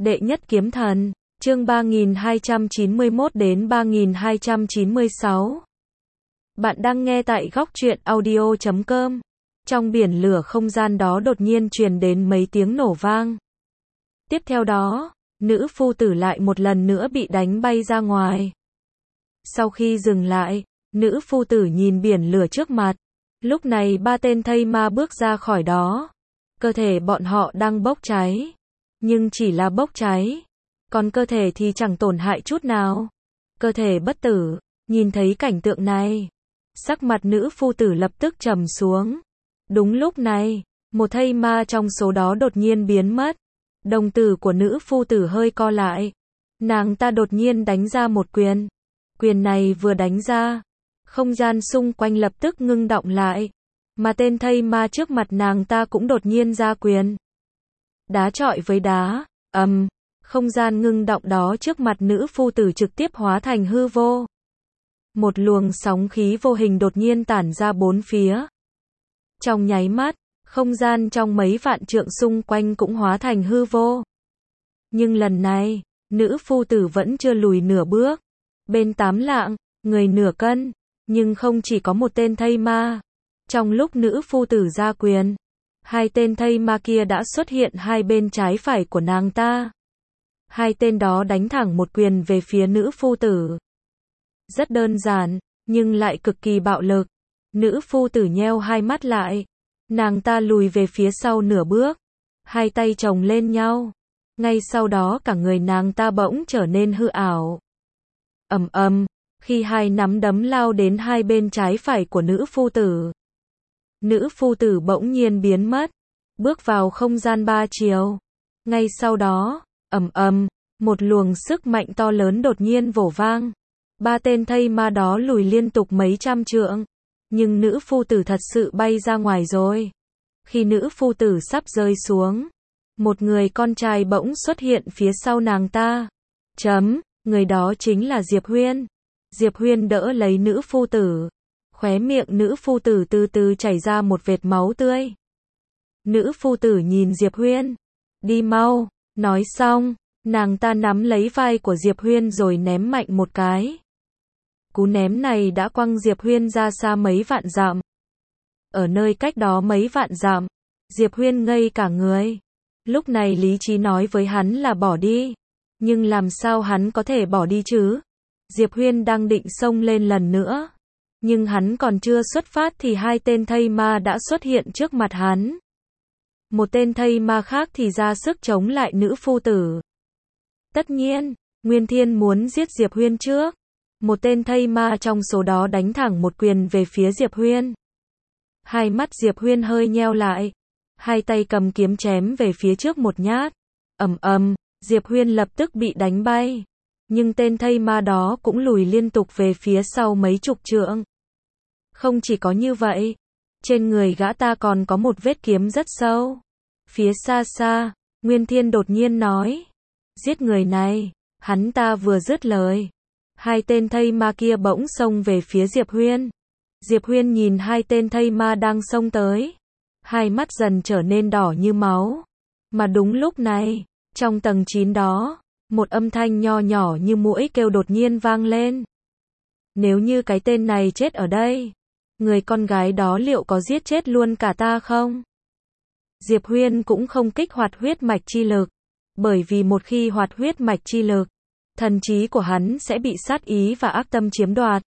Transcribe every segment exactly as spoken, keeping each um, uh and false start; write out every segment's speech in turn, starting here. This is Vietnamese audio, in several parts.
Đệ nhất kiếm thần, chương ba nghìn hai trăm chín mươi mốt đến ba nghìn hai trăm chín mươi sáu. Bạn đang nghe tại góc truyện audio chấm com. Trong biển lửa không gian đó đột nhiên truyền đến mấy tiếng nổ vang. Tiếp theo đó, nữ phu tử lại một lần nữa bị đánh bay ra ngoài. Sau khi dừng lại, nữ phu tử nhìn biển lửa trước mặt. Lúc này ba tên thây ma bước ra khỏi đó. Cơ thể bọn họ đang bốc cháy. Nhưng chỉ là bốc cháy. Còn cơ thể thì chẳng tổn hại chút nào. Cơ thể bất tử. Nhìn thấy cảnh tượng này, sắc mặt nữ phu tử lập tức trầm xuống. Đúng lúc này, một thây ma trong số đó đột nhiên biến mất. Đồng tử của nữ phu tử hơi co lại. Nàng ta đột nhiên đánh ra một quyền. Quyền này vừa đánh ra, không gian xung quanh lập tức ngưng động lại. Mà tên thây ma trước mặt nàng ta cũng đột nhiên ra quyền. Đá chọi với đá, ầm, um, không gian ngưng động đó trước mặt nữ phu tử trực tiếp hóa thành hư vô. Một luồng sóng khí vô hình đột nhiên tản ra bốn phía. Trong nháy mắt, không gian trong mấy vạn trượng xung quanh cũng hóa thành hư vô. Nhưng lần này, nữ phu tử vẫn chưa lùi nửa bước. Bên tám lạng, người nửa cân, nhưng không chỉ có một tên thây ma. Trong lúc nữ phu tử ra quyền, hai tên thây ma kia đã xuất hiện hai bên trái phải của nàng ta. Hai tên đó đánh thẳng một quyền về phía nữ phu tử. Rất đơn giản, nhưng lại cực kỳ bạo lực. Nữ phu tử nheo hai mắt lại. Nàng ta lùi về phía sau nửa bước. Hai tay chồng lên nhau. Ngay sau đó cả người nàng ta bỗng trở nên hư ảo. Ầm ầm, khi hai nắm đấm lao đến hai bên trái phải của nữ phu tử. Nữ phu tử bỗng nhiên biến mất. Bước vào không gian ba chiều. Ngay sau đó, ầm ầm, một luồng sức mạnh to lớn đột nhiên vỗ vang. Ba tên thây ma đó lùi liên tục mấy trăm trượng. Nhưng nữ phu tử thật sự bay ra ngoài rồi. Khi nữ phu tử sắp rơi xuống, một người con trai bỗng xuất hiện phía sau nàng ta. Chấm, người đó chính là Diệp Huyên. Diệp Huyên đỡ lấy nữ phu tử. Khóe miệng nữ phu tử từ từ chảy ra một vệt máu tươi. Nữ phu tử nhìn Diệp Huyên. Đi mau, nói xong, nàng ta nắm lấy vai của Diệp Huyên rồi ném mạnh một cái. Cú ném này đã quăng Diệp Huyên ra xa mấy vạn dặm. Ở nơi cách đó mấy vạn dặm, Diệp Huyên ngây cả người. Lúc này lý trí nói với hắn là bỏ đi. Nhưng làm sao hắn có thể bỏ đi chứ? Diệp Huyên đang định xông lên lần nữa. Nhưng hắn còn chưa xuất phát thì hai tên thây ma đã xuất hiện trước mặt hắn. Một tên thây ma khác thì ra sức chống lại nữ phu tử. Tất nhiên, Nguyên Thiên muốn giết Diệp Huyên trước. Một tên thây ma trong số đó đánh thẳng một quyền về phía Diệp Huyên. Hai mắt Diệp Huyên hơi nheo lại. Hai tay cầm kiếm chém về phía trước một nhát. Ầm ầm, Diệp Huyên lập tức bị đánh bay. Nhưng tên thây ma đó cũng lùi liên tục về phía sau mấy chục trượng. Không chỉ có như vậy, trên người gã ta còn có một vết kiếm rất sâu. Phía xa xa, Nguyên Thiên đột nhiên nói. Giết người này, hắn ta vừa dứt lời. Hai tên thây ma kia bỗng xông về phía Diệp Huyên. Diệp Huyên nhìn hai tên thây ma đang xông tới. Hai mắt dần trở nên đỏ như máu. Mà đúng lúc này, trong tầng chín đó, một âm thanh nho nhỏ như muỗi kêu đột nhiên vang lên. Nếu như cái tên này chết ở đây, người con gái đó liệu có giết chết luôn cả ta không? Diệp Huyên cũng không kích hoạt huyết mạch chi lực. Bởi vì một khi hoạt huyết mạch chi lực, thần trí của hắn sẽ bị sát ý và ác tâm chiếm đoạt.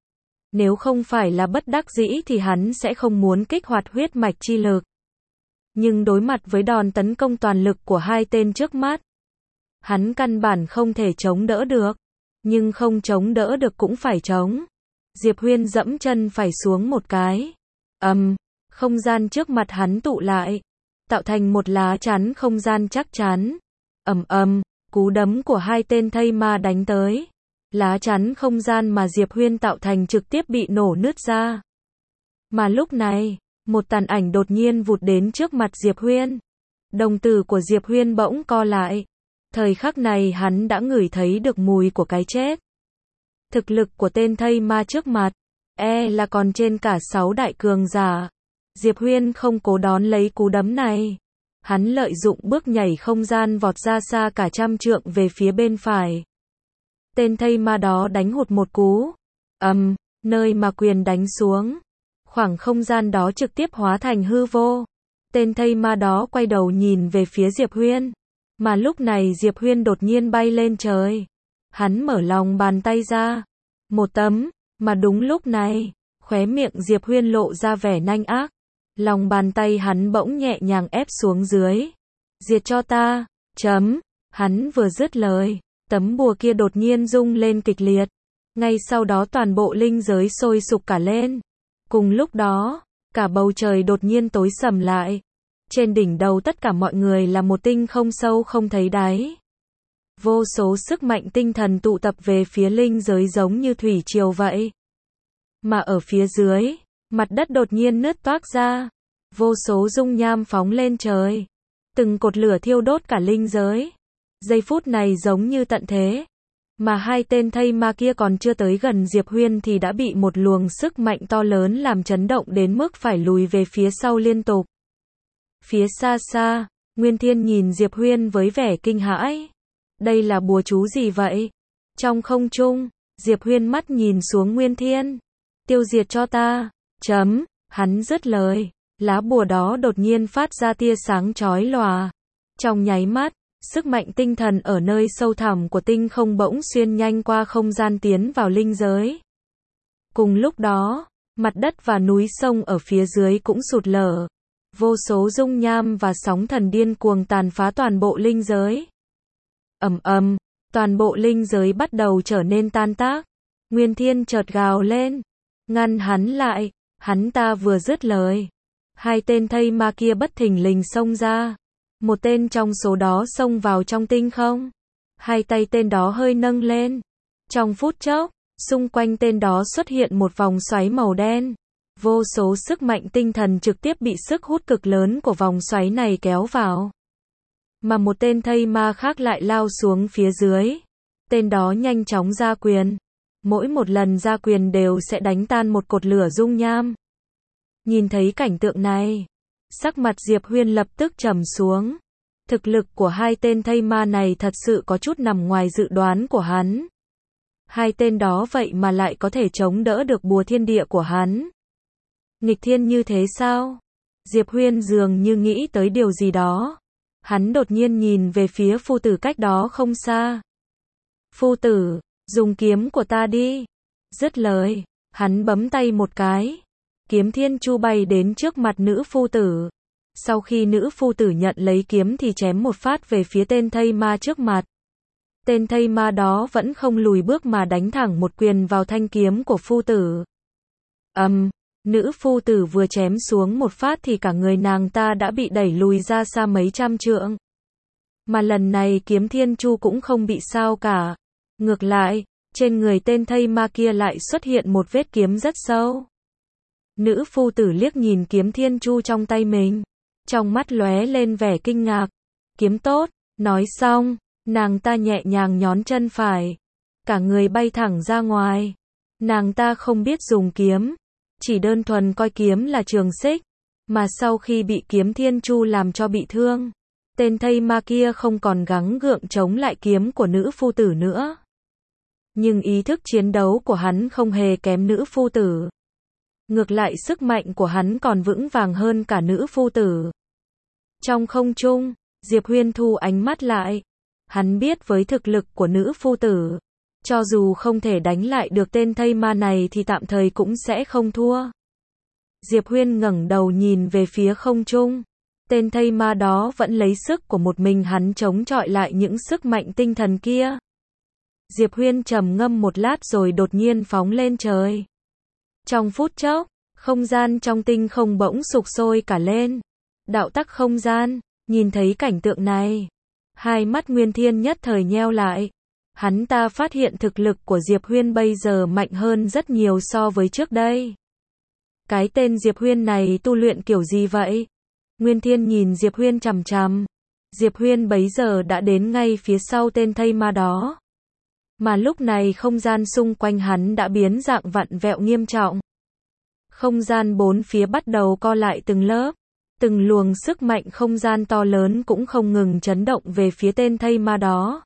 Nếu không phải là bất đắc dĩ thì hắn sẽ không muốn kích hoạt huyết mạch chi lực. Nhưng đối mặt với đòn tấn công toàn lực của hai tên trước mắt, hắn căn bản không thể chống đỡ được. Nhưng không chống đỡ được cũng phải chống. Diệp Huyên dẫm chân phải xuống một cái. Ầm, um, không gian trước mặt hắn tụ lại, tạo thành một lá chắn không gian chắc chắn. Ầm ầm, cú đấm của hai tên thây ma đánh tới. Lá chắn không gian mà Diệp Huyên tạo thành trực tiếp bị nổ nứt ra. Mà lúc này, một tàn ảnh đột nhiên vụt đến trước mặt Diệp Huyên. Đồng tử của Diệp Huyên bỗng co lại. Thời khắc này hắn đã ngửi thấy được mùi của cái chết. Thực lực của tên thây ma trước mặt, e là còn trên cả sáu đại cường giả. Diệp Huyên không cố đón lấy cú đấm này. Hắn lợi dụng bước nhảy không gian vọt ra xa cả trăm trượng về phía bên phải. Tên thây ma đó đánh hụt một cú. Ầm, um, nơi mà quyền đánh xuống. Khoảng không gian đó trực tiếp hóa thành hư vô. Tên thây ma đó quay đầu nhìn về phía Diệp Huyên. Mà lúc này Diệp Huyên đột nhiên bay lên trời. Hắn mở lòng bàn tay ra. Một tấm, mà đúng lúc này, khóe miệng Diệp Huyên lộ ra vẻ nanh ác. Lòng bàn tay hắn bỗng nhẹ nhàng ép xuống dưới. Diệt cho ta, chấm. Hắn vừa dứt lời, tấm bùa kia đột nhiên rung lên kịch liệt. Ngay sau đó toàn bộ linh giới sôi sục cả lên. Cùng lúc đó, cả bầu trời đột nhiên tối sầm lại. Trên đỉnh đầu tất cả mọi người là một tinh không sâu không thấy đáy. Vô số sức mạnh tinh thần tụ tập về phía linh giới giống như thủy triều vậy. Mà ở phía dưới, mặt đất đột nhiên nứt toác ra. Vô số dung nham phóng lên trời. Từng cột lửa thiêu đốt cả linh giới. Giây phút này giống như tận thế. Mà hai tên thây ma kia còn chưa tới gần Diệp Huyên thì đã bị một luồng sức mạnh to lớn làm chấn động đến mức phải lùi về phía sau liên tục. Phía xa xa, Nguyên Thiên nhìn Diệp Huyên với vẻ kinh hãi. Đây là bùa chú gì vậy? Trong không trung, Diệp Huyên mắt nhìn xuống Nguyên Thiên. Tiêu diệt cho ta. Chấm, hắn dứt lời. Lá bùa đó đột nhiên phát ra tia sáng chói lòa. Trong nháy mắt, sức mạnh tinh thần ở nơi sâu thẳm của tinh không bỗng xuyên nhanh qua không gian tiến vào linh giới. Cùng lúc đó, mặt đất và núi sông ở phía dưới cũng sụt lở. Vô số dung nham và sóng thần điên cuồng tàn phá toàn bộ linh giới. Ầm ầm, toàn bộ linh giới bắt đầu trở nên tan tác. Nguyên Thiên chợt gào lên, ngăn hắn lại. Hắn ta vừa dứt lời, hai tên thây ma kia bất thình lình xông ra. Một tên trong số đó xông vào trong tinh không. Hai tay tên đó hơi nâng lên. Trong phút chốc, xung quanh tên đó xuất hiện một vòng xoáy màu đen. Vô số sức mạnh tinh thần trực tiếp bị sức hút cực lớn của vòng xoáy này kéo vào. Mà một tên thây ma khác lại lao xuống phía dưới. Tên đó nhanh chóng ra quyền. Mỗi một lần ra quyền đều sẽ đánh tan một cột lửa dung nham. Nhìn thấy cảnh tượng này, sắc mặt Diệp Huyên lập tức trầm xuống. Thực lực của hai tên thây ma này thật sự có chút nằm ngoài dự đoán của hắn. Hai tên đó vậy mà lại có thể chống đỡ được bùa thiên địa của hắn. Nghịch thiên như thế sao? Diệp Huyên dường như nghĩ tới điều gì đó. Hắn đột nhiên nhìn về phía phu tử cách đó không xa. Phu tử, dùng kiếm của ta đi. Dứt lời, hắn bấm tay một cái. Kiếm thiên chu bay đến trước mặt nữ phu tử. Sau khi nữ phu tử nhận lấy kiếm thì chém một phát về phía tên thây ma trước mặt. Tên thây ma đó vẫn không lùi bước mà đánh thẳng một quyền vào thanh kiếm của phu tử. Ầm, um, nữ phu tử vừa chém xuống một phát thì cả người nàng ta đã bị đẩy lùi ra xa mấy trăm trượng. Mà lần này kiếm thiên chu cũng không bị sao cả. Ngược lại, trên người tên thây ma kia lại xuất hiện một vết kiếm rất sâu. Nữ phu tử liếc nhìn kiếm thiên chu trong tay mình. Trong mắt lóe lên vẻ kinh ngạc. Kiếm tốt, nói xong, nàng ta nhẹ nhàng nhón chân phải. Cả người bay thẳng ra ngoài. Nàng ta không biết dùng kiếm. Chỉ đơn thuần coi kiếm là trường xích. Mà sau khi bị kiếm thiên chu làm cho bị thương, tên thây ma kia không còn gắng gượng chống lại kiếm của nữ phu tử nữa. Nhưng ý thức chiến đấu của hắn không hề kém nữ phu tử. Ngược lại sức mạnh của hắn còn vững vàng hơn cả nữ phu tử. Trong không trung, Diệp Huyên thu ánh mắt lại. Hắn biết với thực lực của nữ phu tử, cho dù không thể đánh lại được tên thây ma này thì tạm thời cũng sẽ không thua. Diệp Huyên ngẩng đầu nhìn về phía không trung. Tên thây ma đó vẫn lấy sức của một mình hắn chống chọi lại những sức mạnh tinh thần kia. Diệp Huyên trầm ngâm một lát rồi đột nhiên phóng lên trời. Trong phút chốc, không gian trong tinh không bỗng sục sôi cả lên. Đạo tắc không gian, nhìn thấy cảnh tượng này, hai mắt Nguyên Thiên nhất thời nheo lại. Hắn ta phát hiện thực lực của Diệp Huyên bây giờ mạnh hơn rất nhiều so với trước đây. Cái tên Diệp Huyên này tu luyện kiểu gì vậy? Nguyên Thiên nhìn Diệp Huyên chằm chằm. Diệp Huyên bấy giờ đã đến ngay phía sau tên thây ma đó. Mà lúc này không gian xung quanh hắn đã biến dạng vặn vẹo nghiêm trọng. Không gian bốn phía bắt đầu co lại từng lớp. Từng luồng sức mạnh không gian to lớn cũng không ngừng chấn động về phía tên thây ma đó.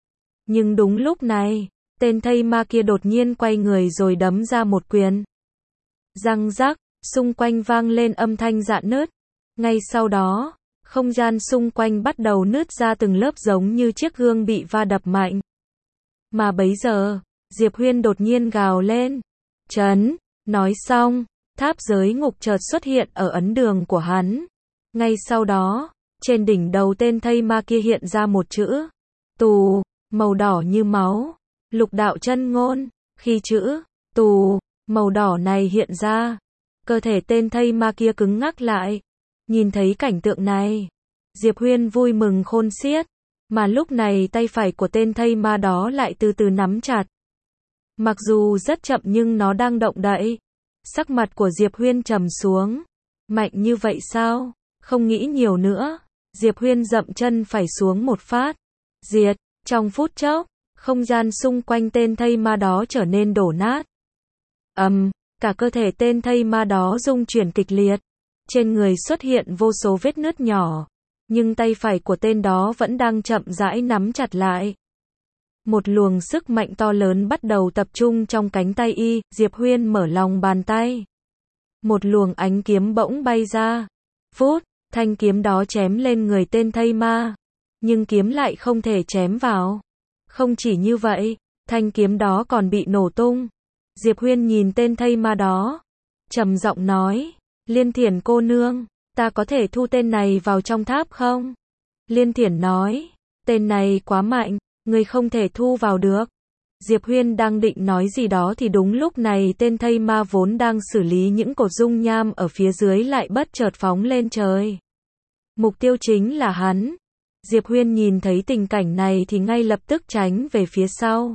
Nhưng đúng lúc này, tên thây ma kia đột nhiên quay người rồi đấm ra một quyền. Răng rắc, xung quanh vang lên âm thanh rạn nứt. Ngay sau đó, không gian xung quanh bắt đầu nứt ra từng lớp giống như chiếc gương bị va đập mạnh. Mà bấy giờ, Diệp Huyên đột nhiên gào lên. Chấn, nói xong, tháp giới ngục chợt xuất hiện ở ấn đường của hắn. Ngay sau đó, trên đỉnh đầu tên thây ma kia hiện ra một chữ tù, màu đỏ như máu. Lục đạo chân ngôn. Khi chữ tù, màu đỏ này hiện ra, cơ thể tên thây ma kia cứng ngắc lại. Nhìn thấy cảnh tượng này, Diệp Huyên vui mừng khôn xiết. Mà lúc này tay phải của tên thây ma đó lại từ từ nắm chặt. Mặc dù rất chậm nhưng nó đang động đậy. Sắc mặt của Diệp Huyên trầm xuống. Mạnh như vậy sao? Không nghĩ nhiều nữa. Diệp Huyên dậm chân phải xuống một phát. Diệt, trong phút chốc, không gian xung quanh tên thây ma đó trở nên đổ nát. Ầm, um, cả cơ thể tên thây ma đó rung chuyển kịch liệt. Trên người xuất hiện vô số vết nứt nhỏ. Nhưng tay phải của tên đó vẫn đang chậm rãi nắm chặt lại. Một luồng sức mạnh to lớn bắt đầu tập trung trong cánh tay y, Diệp Huyên mở lòng bàn tay. Một luồng ánh kiếm bỗng bay ra. Phút, thanh kiếm đó chém lên người tên thây ma. Nhưng kiếm lại không thể chém vào. Không chỉ như vậy, thanh kiếm đó còn bị nổ tung. Diệp Huyên nhìn tên thây ma đó. Trầm giọng nói, Liên Thiển cô nương, ta có thể thu tên này vào trong tháp không? Liên Thiển nói, tên này quá mạnh, người không thể thu vào được. Diệp Huyên đang định nói gì đó thì đúng lúc này tên thây ma vốn đang xử lý những cột dung nham ở phía dưới lại bất chợt phóng lên trời. Mục tiêu chính là hắn. Diệp Huyên nhìn thấy tình cảnh này thì ngay lập tức tránh về phía sau.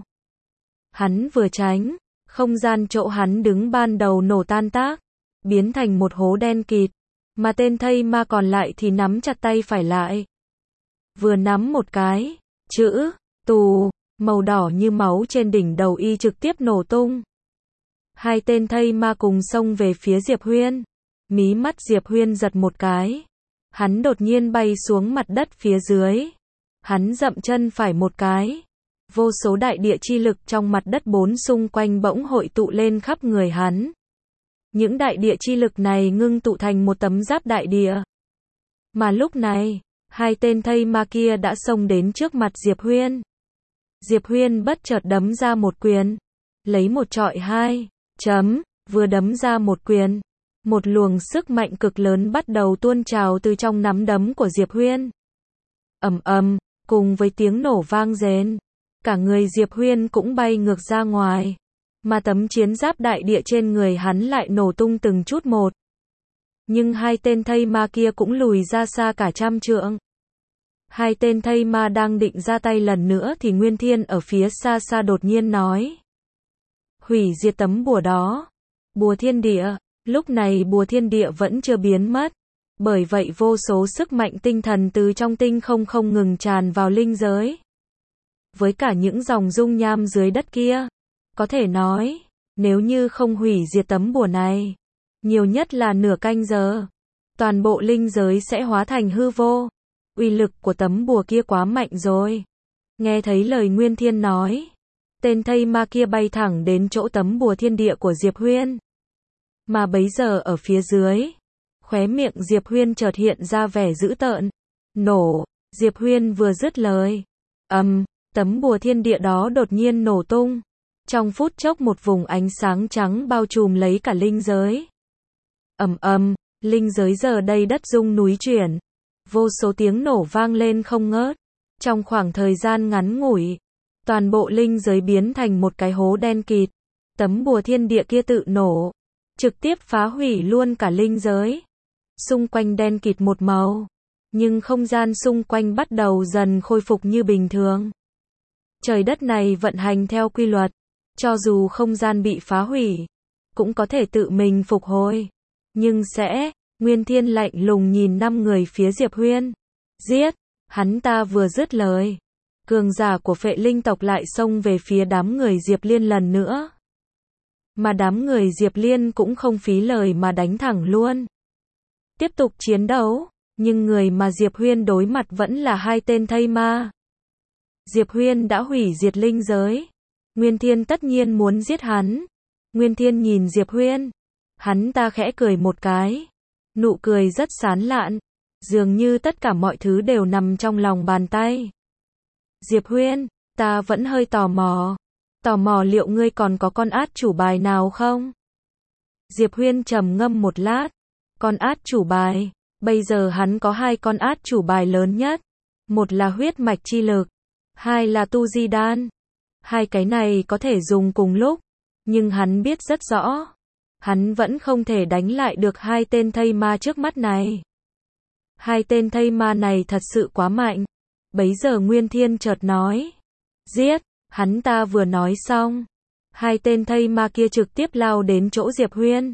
Hắn vừa tránh, không gian chỗ hắn đứng ban đầu nổ tan tác, biến thành một hố đen kịt, mà tên thây ma còn lại thì nắm chặt tay phải lại. Vừa nắm một cái, chữ tù, màu đỏ như máu trên đỉnh đầu y trực tiếp nổ tung. Hai tên thây ma cùng xông về phía Diệp Huyên. Mí mắt Diệp Huyên giật một cái. Hắn đột nhiên bay xuống mặt đất phía dưới. Hắn dậm chân phải một cái. Vô số đại địa chi lực trong mặt đất bốn xung quanh bỗng hội tụ lên khắp người hắn. Những đại địa chi lực này ngưng tụ thành một tấm giáp đại địa. Mà lúc này, hai tên thây ma kia đã xông đến trước mặt Diệp Huyên. Diệp Huyên bất chợt đấm ra một quyền. Lấy một trọi hai. Chấm, vừa đấm ra một quyền. Một luồng sức mạnh cực lớn bắt đầu tuôn trào từ trong nắm đấm của Diệp Huyên. Ầm ầm, cùng với tiếng nổ vang rền, cả người Diệp Huyên cũng bay ngược ra ngoài. Mà tấm chiến giáp đại địa trên người hắn lại nổ tung từng chút một. Nhưng hai tên thây ma kia cũng lùi ra xa cả trăm trượng. Hai tên thây ma đang định ra tay lần nữa thì Nguyên Thiên ở phía xa xa đột nhiên nói. Hủy diệt tấm bùa đó. Bùa thiên địa. Lúc này bùa thiên địa vẫn chưa biến mất. Bởi vậy vô số sức mạnh tinh thần từ trong tinh không không ngừng tràn vào linh giới. Với cả những dòng dung nham dưới đất kia. Có thể nói, nếu như không hủy diệt tấm bùa này, nhiều nhất là nửa canh giờ, toàn bộ linh giới sẽ hóa thành hư vô. Uy lực của tấm bùa kia quá mạnh rồi. Nghe thấy lời Nguyên Thiên nói, tên thây ma kia bay thẳng đến chỗ tấm bùa thiên địa của Diệp Huyên. Mà bấy giờ ở phía dưới, khóe miệng Diệp Huyên chợt hiện ra vẻ dữ tợn. Nổ, Diệp Huyên vừa dứt lời. Ầm, um, tấm bùa thiên địa đó đột nhiên nổ tung. Trong phút chốc một vùng ánh sáng trắng bao trùm lấy cả linh giới. Ầm ầm, linh giới giờ đây đất rung núi chuyển. Vô số tiếng nổ vang lên không ngớt. Trong khoảng thời gian ngắn ngủi, toàn bộ linh giới biến thành một cái hố đen kịt. Tấm bùa thiên địa kia tự nổ, trực tiếp phá hủy luôn cả linh giới. Xung quanh đen kịt một màu, nhưng không gian xung quanh bắt đầu dần khôi phục như bình thường. Trời đất này vận hành theo quy luật, cho dù không gian bị phá hủy, cũng có thể tự mình phục hồi. Nhưng sẽ, Nguyên Thiên lạnh lùng nhìn năm người phía Diệp Huyên. Giết, hắn ta vừa dứt lời. Cường giả của Phệ Linh tộc lại xông về phía đám người Diệp Liên lần nữa. Mà đám người Diệp Liên cũng không phí lời mà đánh thẳng luôn. tiếp tục chiến đấu, nhưng người mà Diệp Huyên đối mặt vẫn là hai tên thây ma. Diệp Huyên đã hủy diệt linh giới. Nguyên Thiên tất nhiên muốn giết hắn. Nguyên Thiên nhìn Diệp Huyên. Hắn ta khẽ cười một cái. Nụ cười rất sán lạn. Dường như tất cả mọi thứ đều nằm trong lòng bàn tay. Diệp Huyên, ta vẫn hơi tò mò. Tò mò liệu ngươi còn có con át chủ bài nào không? Diệp Huyên trầm ngâm một lát. Con át chủ bài. Bây giờ hắn có hai con át chủ bài lớn nhất. Một là huyết mạch chi lực. Hai là tu di đan. Hai cái này có thể dùng cùng lúc. Nhưng hắn biết rất rõ. Hắn vẫn không thể đánh lại được hai tên thây ma trước mắt này. Hai tên thây ma này thật sự quá mạnh. Bấy giờ Nguyên Thiên chợt nói. Giết, hắn ta vừa nói xong. Hai tên thây ma kia trực tiếp lao đến chỗ Diệp Huyên.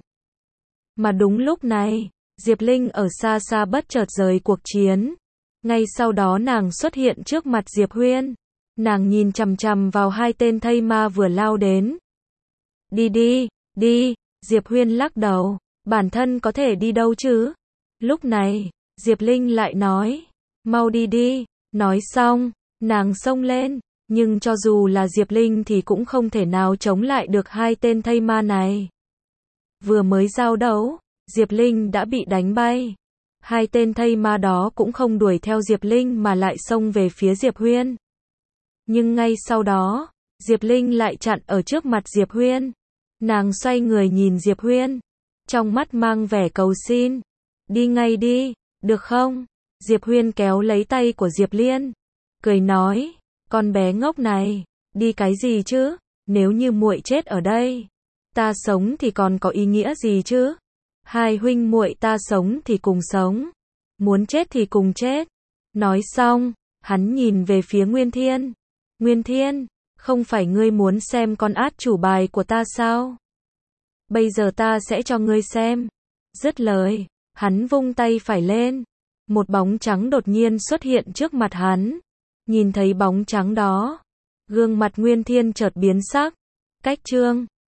Mà đúng lúc này, Diệp Linh ở xa xa bất chợt rời cuộc chiến. Ngay sau đó nàng xuất hiện trước mặt Diệp Huyên. Nàng nhìn chằm chằm vào hai tên thây ma vừa lao đến. Đi đi, đi, Diệp Huyên lắc đầu. Bản thân có thể đi đâu chứ? Lúc này, Diệp Linh lại nói. Mau đi đi. Nói xong, nàng xông lên. Nhưng cho dù là Diệp Linh thì cũng không thể nào chống lại được hai tên thây ma này. Vừa mới giao đấu, Diệp Linh đã bị đánh bay. Hai tên thây ma đó cũng không đuổi theo Diệp Linh mà lại xông về phía Diệp Huyên. Nhưng ngay sau đó, Diệp Linh lại chặn ở trước mặt Diệp Huyên. Nàng xoay người nhìn Diệp Huyên, trong mắt mang vẻ cầu xin. Đi ngay đi, được không? Diệp Huyên kéo lấy tay của Diệp Liên, cười nói, con bé ngốc này, đi cái gì chứ? Nếu như muội chết ở đây, ta sống thì còn có ý nghĩa gì chứ? Hai huynh muội ta sống thì cùng sống, muốn chết thì cùng chết. Nói xong, hắn nhìn về phía Nguyên Thiên. Nguyên Thiên, không phải ngươi muốn xem con át chủ bài của ta sao? Bây giờ ta sẽ cho ngươi xem. Dứt lời, hắn vung tay phải lên. Một bóng trắng đột nhiên xuất hiện trước mặt hắn. Nhìn thấy bóng trắng đó, gương mặt Nguyên Thiên chợt biến sắc. Cách chương